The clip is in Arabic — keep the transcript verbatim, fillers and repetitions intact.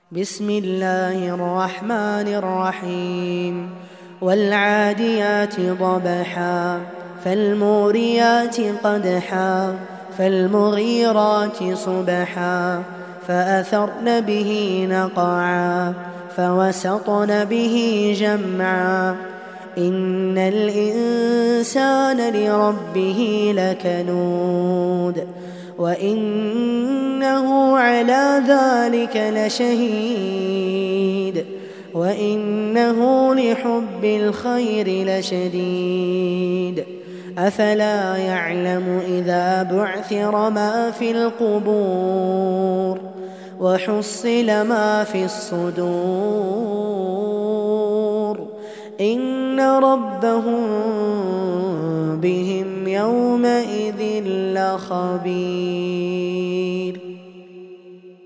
بسم الله الرحمن الرحيم والعاديات ضبحا فالموريات قدحا فالمغيرات صبحا فأثرن به نقعا فوسطن به جمعا إن الإنسان لربه لكنود وإنه على ذلك لشهيد وإنه لحب الخير لشديد أفلا يعلم إذا بعثر ما في القبور وحصل ما في الصدور إن ربهم بهم يومئذ لخبير.